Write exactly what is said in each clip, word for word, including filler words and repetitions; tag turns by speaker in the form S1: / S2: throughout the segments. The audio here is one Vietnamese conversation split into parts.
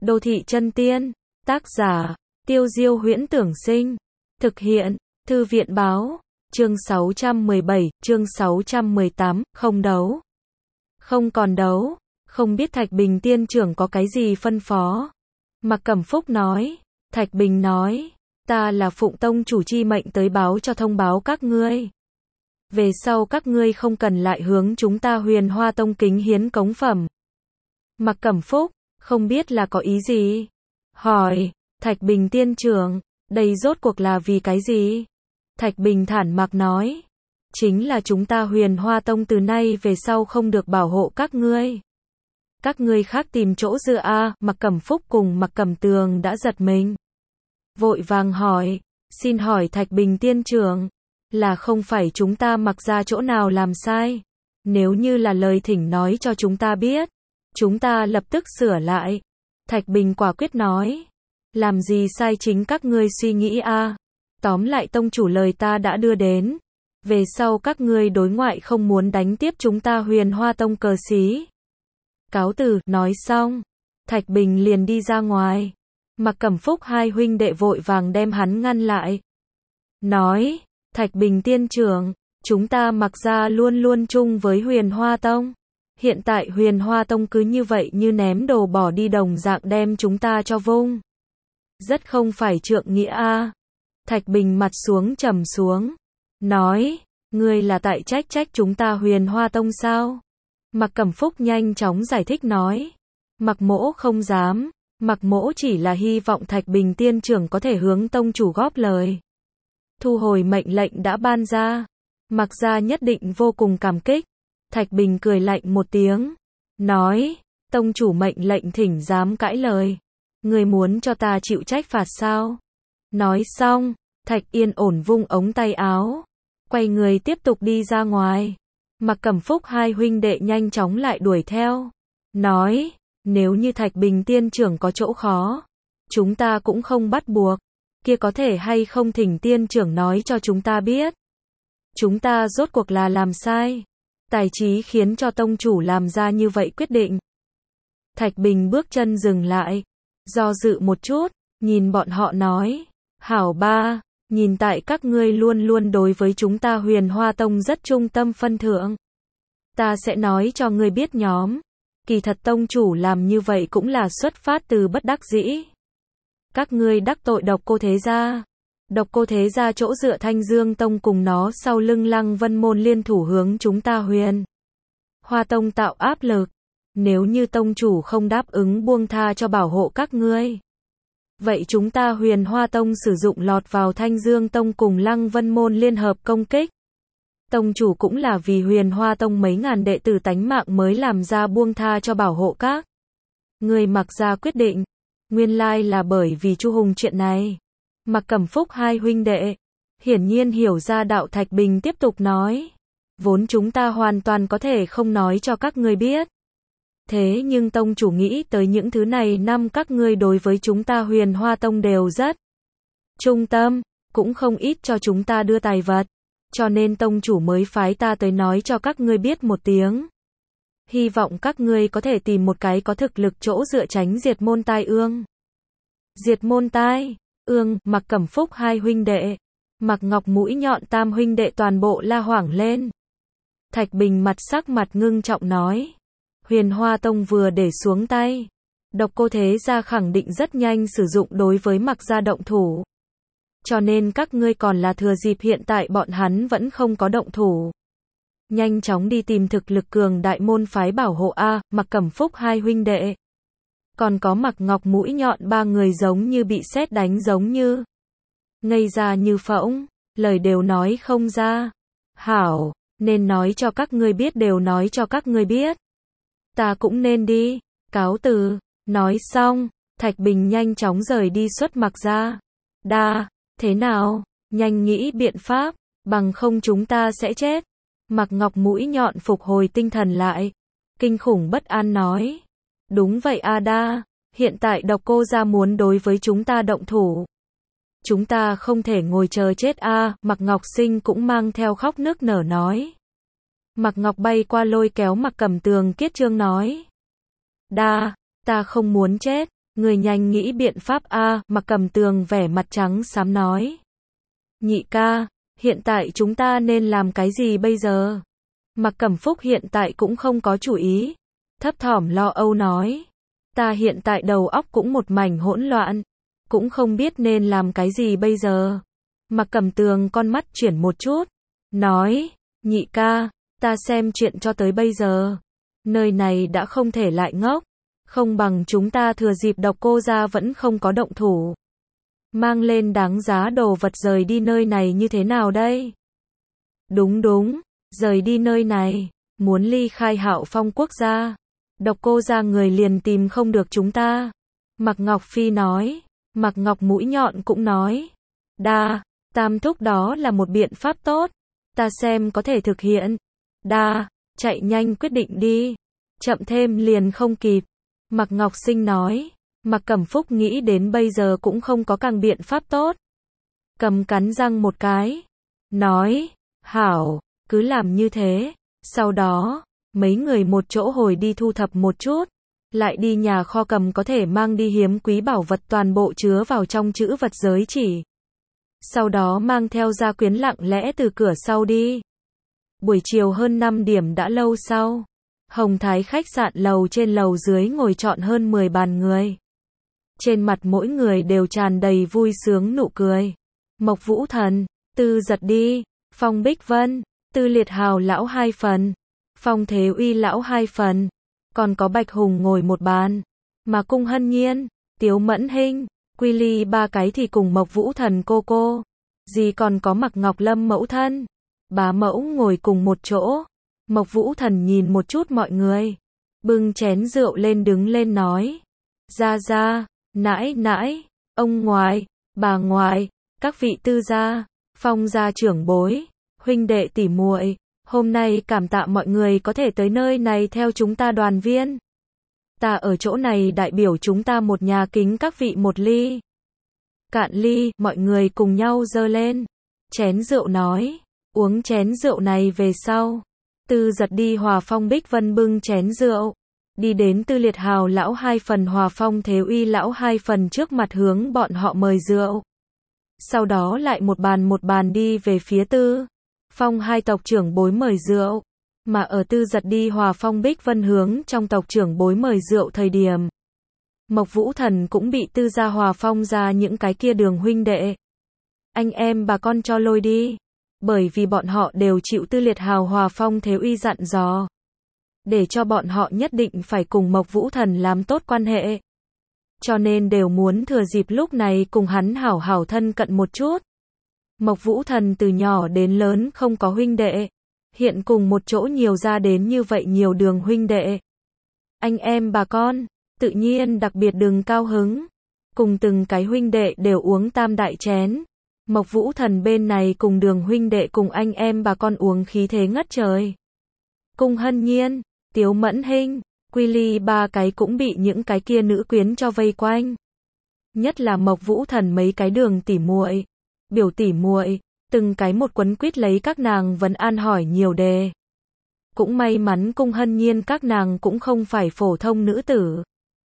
S1: Đô thị chân tiên, tác giả, Tiêu Diêu Huyễn Tưởng Sinh, thực hiện, Thư viện Báo, chương sáu trăm mười bảy, chương sáu trăm mười tám, không đấu. Không còn đấu, không biết Thạch Bình tiên trưởng có cái gì phân phó. Mạc Cẩm Phúc nói, Thạch Bình nói, ta là phụng tông chủ chi mệnh tới báo cho thông báo các ngươi. Về sau các ngươi không cần lại hướng chúng ta Huyền Hoa Tông kính hiến cống phẩm. Mạc Cẩm Phúc, không biết là có ý gì? Hỏi, Thạch Bình tiên trưởng, đây rốt cuộc là vì cái gì? Thạch Bình thản mặc nói, chính là chúng ta Huyền Hoa Tông từ nay về sau không được bảo hộ các ngươi. Các ngươi khác tìm chỗ dựa a. Mạc Cẩm Phúc cùng Mạc Cẩm Tường đã giật mình. Vội vàng hỏi, xin hỏi Thạch Bình tiên trưởng, là không phải chúng ta Mạc ra chỗ nào làm sai? Nếu như là lời thỉnh nói cho chúng ta biết, chúng ta lập tức sửa lại. Thạch Bình quả quyết nói, làm gì sai chính các ngươi suy nghĩ a. Tóm lại tông chủ lời ta đã đưa đến. Về sau các ngươi đối ngoại không muốn đánh tiếp chúng ta Huyền Hoa Tông cờ xí. Cáo từ, nói xong, Thạch Bình liền đi ra ngoài. Mạc Cẩm Phúc hai huynh đệ vội vàng đem hắn ngăn lại. Nói, Thạch Bình tiên trưởng, chúng ta Mạc gia luôn luôn chung với Huyền Hoa Tông. Hiện tại Huyền Hoa Tông cứ như vậy như ném đồ bỏ đi đồng dạng đem chúng ta cho vung. Rất không phải trượng nghĩa a. Thạch Bình mặt xuống trầm xuống. Nói, ngươi là tại trách trách chúng ta Huyền Hoa Tông sao? Mạc Cẩm Phúc nhanh chóng giải thích nói. Mạc mỗ không dám. Mạc mỗ chỉ là hy vọng Thạch Bình tiên trưởng có thể hướng tông chủ góp lời. Thu hồi mệnh lệnh đã ban ra. Mạc gia nhất định vô cùng cảm kích. Thạch Bình cười lạnh một tiếng. Nói, tông chủ mệnh lệnh thỉnh dám cãi lời. Người muốn cho ta chịu trách phạt sao? Nói xong, Thạch Yên ổn vung ống tay áo. Quay người tiếp tục đi ra ngoài. Mạc Cẩm Phúc hai huynh đệ nhanh chóng lại đuổi theo. Nói, nếu như Thạch Bình tiên trưởng có chỗ khó, chúng ta cũng không bắt buộc. Kia có thể hay không thỉnh tiên trưởng nói cho chúng ta biết. Chúng ta rốt cuộc là làm sai. Tài trí khiến cho tông chủ làm ra như vậy quyết định. Thạch Bình bước chân dừng lại. Do dự một chút, nhìn bọn họ nói. Hảo ba, nhìn tại các ngươi luôn luôn đối với chúng ta Huyền Hoa Tông rất trung tâm phân thượng. Ta sẽ nói cho ngươi biết nhóm. Kỳ thật tông chủ làm như vậy cũng là xuất phát từ bất đắc dĩ. Các ngươi đắc tội Độc Cô Thế Gia. Độc Cô Thế Gia chỗ dựa Thanh Dương Tông cùng nó sau lưng Lăng Vân Môn liên thủ hướng chúng ta Huyền Hoa Tông tạo áp lực. Nếu như tông chủ không đáp ứng buông tha cho bảo hộ các ngươi, vậy chúng ta Huyền Hoa Tông sử dụng lọt vào Thanh Dương Tông cùng Lăng Vân Môn liên hợp công kích. Tông chủ cũng là vì Huyền Hoa Tông mấy ngàn đệ tử tánh mạng mới làm ra buông tha cho bảo hộ các người Mạc gia quyết định. Nguyên lai là bởi vì Chu Hùng chuyện này. Mạc Cẩm Phúc hai huynh đệ hiển nhiên hiểu ra đạo. Thạch Bình tiếp tục nói, vốn chúng ta hoàn toàn có thể không nói cho các ngươi biết. Thế nhưng tông chủ nghĩ tới những thứ này năm các ngươi đối với chúng ta Huyền Hoa Tông đều rất trung tâm, cũng không ít cho chúng ta đưa tài vật. Cho nên tông chủ mới phái ta tới nói cho các ngươi biết một tiếng. Hy vọng các ngươi có thể tìm một cái có thực lực chỗ dựa tránh diệt môn tai ương. Diệt môn tai ương, Mạc Cẩm Phúc hai huynh đệ, Mạc Ngọc mũi nhọn tam huynh đệ toàn bộ la hoảng lên. Thạch Bình mặt sắc mặt ngưng trọng nói, Huyền Hoa Tông vừa để xuống tay, Độc Cô Thế Gia khẳng định rất nhanh sử dụng đối với Mạc gia động thủ. Cho nên các ngươi còn là thừa dịp hiện tại bọn hắn vẫn không có động thủ. Nhanh chóng đi tìm thực lực cường đại môn phái bảo hộ a. Mạc Cẩm Phúc hai huynh đệ. Còn có Mạc Ngọc mũi nhọn ba người giống như bị sét đánh giống như. Ngây ra như phỗng, lời đều nói không ra. Hảo, nên nói cho các ngươi biết đều nói cho các ngươi biết. Ta cũng nên đi, cáo từ. Nói xong, Thạch Bình nhanh chóng rời đi xuất Mạc gia. Đa, thế nào, nhanh nghĩ biện pháp, bằng không chúng ta sẽ chết. Mạc Ngọc mũi nhọn phục hồi tinh thần lại. Kinh khủng bất an nói. Đúng vậy a Đa, hiện tại Độc Cô gia muốn đối với chúng ta động thủ. Chúng ta không thể ngồi chờ chết a. Mạc Ngọc Sinh cũng mang theo khóc nức nở nói. Mạc Ngọc bay qua lôi kéo Mạc Cẩm Tường Kiết Trương nói. Đa, ta không muốn chết, Người nhanh nghĩ biện pháp a, Mặc Cầm Tường vẻ mặt trắng xám nói. Nhị ca, hiện tại chúng ta nên làm cái gì bây giờ? Mặc Cẩm Phúc hiện tại cũng không có chủ ý. Thấp thỏm lo âu nói. Ta hiện tại đầu óc cũng một mảnh hỗn loạn. Cũng không biết nên làm cái gì bây giờ. Mặc Cẩm Tường con mắt chuyển một chút. Nói, nhị ca, ta xem chuyện cho tới bây giờ. Nơi này đã không thể lại ngốc. Không bằng chúng ta thừa dịp Độc Cô gia vẫn không có động thủ. Mang lên đáng giá đồ vật rời đi nơi này như thế nào đây? Đúng đúng, rời đi nơi này. Muốn ly khai Hạo Phong quốc gia. Độc Cô gia người liền tìm không được chúng ta. Mạc Ngọc Phi nói. Mạc Ngọc mũi nhọn cũng nói. Đa, tam thúc đó là một biện pháp tốt. Ta xem có thể thực hiện. Đa, chạy nhanh quyết định đi. Chậm thêm liền không kịp. Mạc Ngọc Sinh nói. Mạc Cẩm Phúc nghĩ đến bây giờ cũng không có càng biện pháp tốt. Cầm cắn răng một cái. Nói, hảo, cứ làm như thế. Sau đó, mấy người một chỗ hồi đi thu thập một chút. Lại đi nhà kho cầm có thể mang đi hiếm quý bảo vật toàn bộ chứa vào trong chữ vật giới chỉ. Sau đó mang theo gia quyến lặng lẽ từ cửa sau đi. Buổi chiều hơn năm điểm đã lâu sau. Hồng Thái khách sạn lầu trên lầu dưới ngồi trọn hơn mười bàn người. Trên mặt mỗi người đều tràn đầy vui sướng nụ cười. Mộc Vũ Thần, Tư Giật Đi, Phong Bích Vân, Tư Liệt Hào lão hai phần, Phong Thế Uy lão hai phần, còn có Bạch Hùng ngồi một bàn, mà Cung Hân Nhiên, Tiếu Mẫn Hinh, Quy Ly ba cái thì cùng Mộc Vũ Thần cô cô, gì còn có Mạc Ngọc Lâm mẫu thân, bá mẫu ngồi cùng một chỗ. Mộc Vũ Thần nhìn một chút mọi người, bưng chén rượu lên đứng lên nói, gia gia, nãi nãi, ông ngoại, bà ngoại, các vị tư gia, Phong gia trưởng bối, huynh đệ tỷ muội, hôm nay cảm tạ mọi người có thể tới nơi này theo chúng ta đoàn viên. Ta ở chỗ này đại biểu chúng ta một nhà kính các vị một ly. Cạn ly, mọi người cùng nhau giơ lên. Chén rượu nói, uống chén rượu này về sau. Tư Giật Đi hòa Phong Bích Vân bưng chén rượu. Đi đến Tư Liệt Hào lão hai phần hòa Phong Thế Uy lão hai phần trước mặt hướng bọn họ mời rượu. Sau đó lại một bàn một bàn đi về phía Tư Phong hai tộc trưởng bối mời rượu. Mà ở Tư Giật Đi hòa Phong Bích Vân hướng trong tộc trưởng bối mời rượu thời điểm. Mộc Vũ Thần cũng bị Tư gia hòa Phong ra những cái kia đường huynh đệ. Anh em bà con cho lôi đi. Bởi vì bọn họ đều chịu Tư Liệt Hào hòa Phong Thế Uy dặn dò. Để cho bọn họ nhất định phải cùng Mộc Vũ Thần làm tốt quan hệ. Cho nên đều muốn thừa dịp lúc này cùng hắn hảo hảo thân cận một chút. Mộc Vũ Thần từ nhỏ đến lớn không có huynh đệ. Hiện cùng một chỗ nhiều ra đến như vậy nhiều đường huynh đệ. Anh em bà con, tự nhiên đặc biệt đừng cao hứng. Cùng từng cái huynh đệ đều uống tam đại chén. Mộc Vũ Thần bên này cùng đường huynh đệ cùng anh em bà con uống khí thế ngất trời. Cung Hân Nhiên, Tiếu Mẫn Hinh, Quy Ly ba cái cũng bị những cái kia nữ quyến cho vây quanh. Nhất là Mộc Vũ Thần mấy cái đường tỉ muội, biểu tỉ muội, từng cái một quấn quýt lấy các nàng vấn an hỏi nhiều đề. Cũng may mắn Cung Hân Nhiên các nàng cũng không phải phổ thông nữ tử.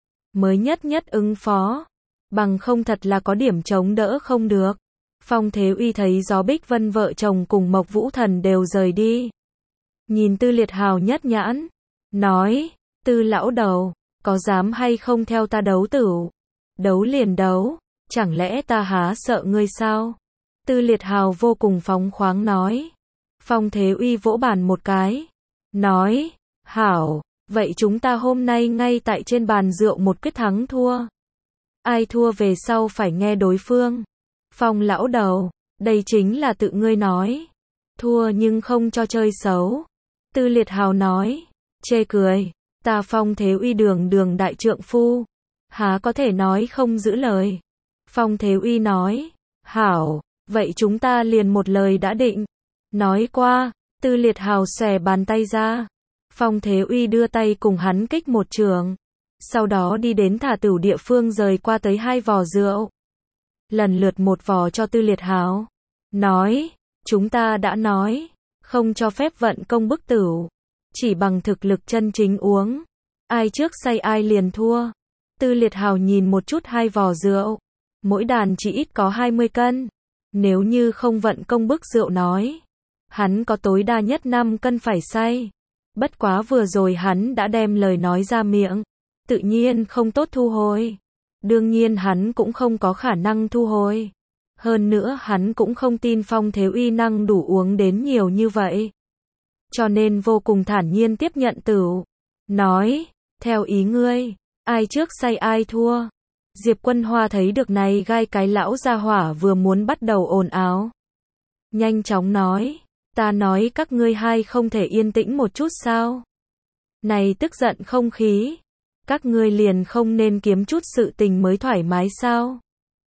S1: Mới nhất nhất ứng phó, bằng không thật là có điểm chống đỡ không được. Phong Thế Uy thấy Gió Bích Vân vợ chồng cùng Mộc Vũ Thần đều rời đi. Nhìn Tư Liệt Hào nhất nhãn, nói, Tư lão đầu, có dám hay không theo ta đấu tửu? Đấu liền đấu, chẳng lẽ ta há sợ ngươi sao? Tư Liệt Hào vô cùng phóng khoáng nói. Phong Thế Uy vỗ bàn một cái, nói, hảo, vậy chúng ta hôm nay ngay tại trên bàn rượu một quyết thắng thua. Ai thua về sau phải nghe đối phương. Phong lão đầu, đây chính là tự ngươi nói. Thua nhưng không cho chơi xấu. Tư Liệt Hào nói, chê cười, ta Phong Thế Uy đường đường đại trượng phu. Há có thể nói không giữ lời. Phong Thế Uy nói, hảo, vậy chúng ta liền một lời đã định. Nói qua, Tư Liệt Hào xòe bàn tay ra. Phong Thế Uy đưa tay cùng hắn kích một trường. Sau đó đi đến thả tửu địa phương rời qua tới hai vò rượu. Lần lượt một vò cho Tư Liệt Hào. Nói, chúng ta đã nói, không cho phép vận công bức tửu. Chỉ bằng thực lực chân chính uống. Ai trước say ai liền thua. Tư Liệt Hào nhìn một chút hai vò rượu. Mỗi đàn chỉ ít có hai mươi cân. Nếu như không vận công bức rượu nói, hắn có tối đa nhất năm cân phải say. Bất quá vừa rồi hắn đã đem lời nói ra miệng, tự nhiên không tốt thu hồi. Đương nhiên hắn cũng không có khả năng thu hồi. Hơn nữa hắn cũng không tin Phong Thế Uy năng đủ uống đến nhiều như vậy. Cho nên vô cùng thản nhiên tiếp nhận tửu. Nói, theo ý ngươi, ai trước say ai thua. Diệp Quân Hoa thấy được này gai cái lão gia hỏa vừa muốn bắt đầu ồn ào. Nhanh chóng nói, ta nói các ngươi hai không thể yên tĩnh một chút sao. Này tức giận không khí. Các ngươi liền không nên kiếm chút sự tình mới thoải mái sao.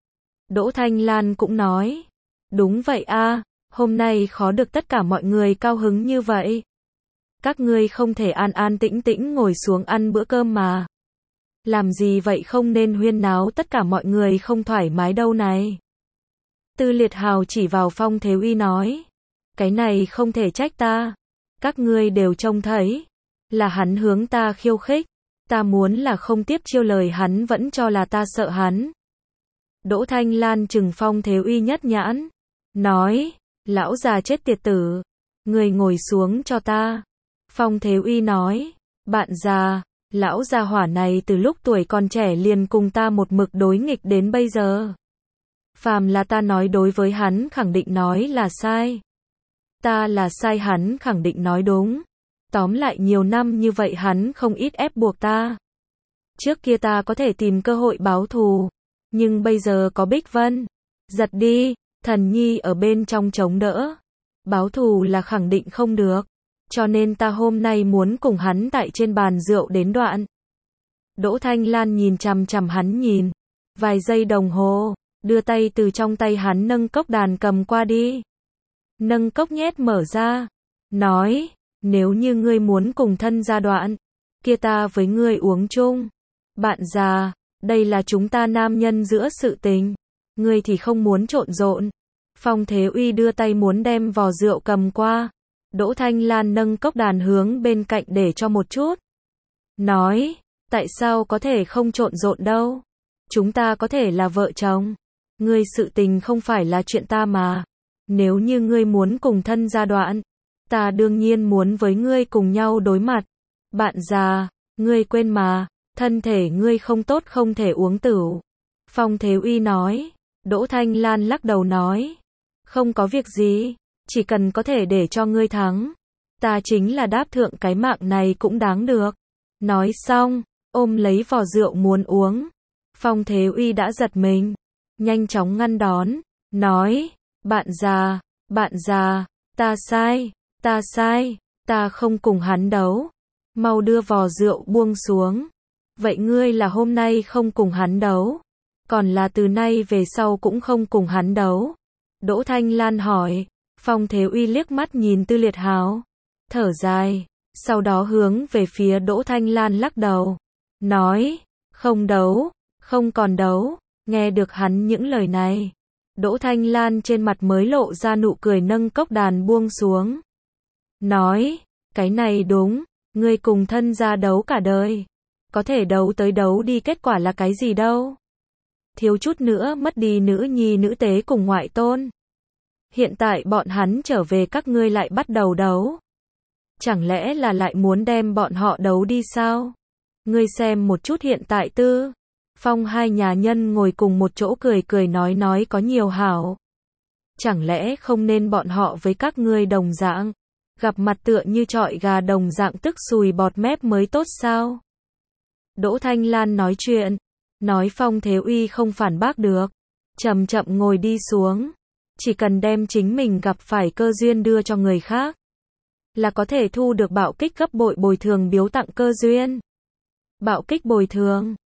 S1: Đỗ Thanh Lan cũng nói, đúng vậy a, hôm nay khó được tất cả mọi người cao hứng như vậy. Các ngươi không thể an an tĩnh tĩnh ngồi xuống ăn bữa cơm mà. Làm gì vậy không nên huyên náo tất cả mọi người không thoải mái đâu này. Tư Liệt Hào chỉ vào Phong Thế Uy nói, cái này không thể trách ta. Các ngươi đều trông thấy, là hắn hướng ta khiêu khích. Ta muốn là không tiếp chiêu lời hắn vẫn cho là ta sợ hắn. Đỗ Thanh Lan trừng Phong Thế Uy nhất nhãn. Nói, lão già chết tiệt tử. Người ngồi xuống cho ta. Phong Thế Uy nói, bạn già, lão già hỏa này từ lúc tuổi còn trẻ liền cùng ta một mực đối nghịch đến bây giờ. Phàm là ta nói đối với hắn khẳng định nói là sai. Ta là sai hắn khẳng định nói đúng. Tóm lại nhiều năm như vậy hắn không ít ép buộc ta. Trước kia ta có thể tìm cơ hội báo thù. Nhưng bây giờ có Bích Vân. Giật đi, Thần Nhi ở bên trong chống đỡ. Báo thù là khẳng định không được. Cho nên ta hôm nay muốn cùng hắn tại trên bàn rượu đến đoạn. Đỗ Thanh Lan nhìn chằm chằm hắn nhìn. Vài giây đồng hồ, đưa tay từ trong tay hắn nâng cốc đàn cầm qua đi. Nâng cốc nhét mở ra. Nói, nếu như ngươi muốn cùng thân gia đoạn, kia ta với ngươi uống chung. Bạn già, đây là chúng ta nam nhân giữa sự tình. Ngươi thì không muốn trộn rộn. Phong Thế Uy đưa tay muốn đem vò rượu cầm qua. Đỗ Thanh Lan nâng cốc đàn hướng bên cạnh để cho một chút. Nói, tại sao có thể không trộn rộn đâu. Chúng ta có thể là vợ chồng. Ngươi sự tình không phải là chuyện ta mà. Nếu như ngươi muốn cùng thân gia đoạn, ta đương nhiên muốn với ngươi cùng nhau đối mặt. Bạn già, ngươi quên mà, thân thể ngươi không tốt không thể uống tửu. Phong Thế Uy nói. Đỗ Thanh Lan lắc đầu nói, không có việc gì, chỉ cần có thể để cho ngươi thắng. Ta chính là đáp thượng cái mạng này cũng đáng được. Nói xong, ôm lấy vò rượu muốn uống. Phong Thế Uy đã giật mình, nhanh chóng ngăn đón, nói, bạn già, bạn già, ta sai, ta sai, ta không cùng hắn đấu. Mau đưa vò rượu buông xuống. Vậy ngươi là hôm nay không cùng hắn đấu, còn là từ nay về sau cũng không cùng hắn đấu? Đỗ Thanh Lan hỏi. Phong Thế Uy liếc mắt nhìn Tư Liệt Hào, thở dài, sau đó hướng về phía Đỗ Thanh Lan lắc đầu, nói, không đấu, không còn đấu. Nghe được hắn những lời này, Đỗ Thanh Lan trên mặt mới lộ ra nụ cười nâng cốc đàn buông xuống. Nói, cái này đúng, ngươi cùng thân gia đấu cả đời. Có thể đấu tới đấu đi kết quả là cái gì đâu. Thiếu chút nữa mất đi nữ nhi nữ tế cùng ngoại tôn. Hiện tại bọn hắn trở về các ngươi lại bắt đầu đấu. Chẳng lẽ là lại muốn đem bọn họ đấu đi sao? Ngươi xem một chút hiện tại Tư Phong hai nhà nhân ngồi cùng một chỗ cười cười nói nói có nhiều hảo. Chẳng lẽ không nên bọn họ với các ngươi đồng dạng, gặp mặt tựa như trọi gà đồng dạng tức sùi bọt mép mới tốt sao? Đỗ Thanh Lan nói chuyện, nói Phong Thế Uy không phản bác được, chậm chậm ngồi đi xuống. Chỉ cần đem chính mình gặp phải cơ duyên đưa cho người khác, là có thể thu được bạo kích gấp bội bồi thường biếu tặng cơ duyên. Bạo kích bồi thường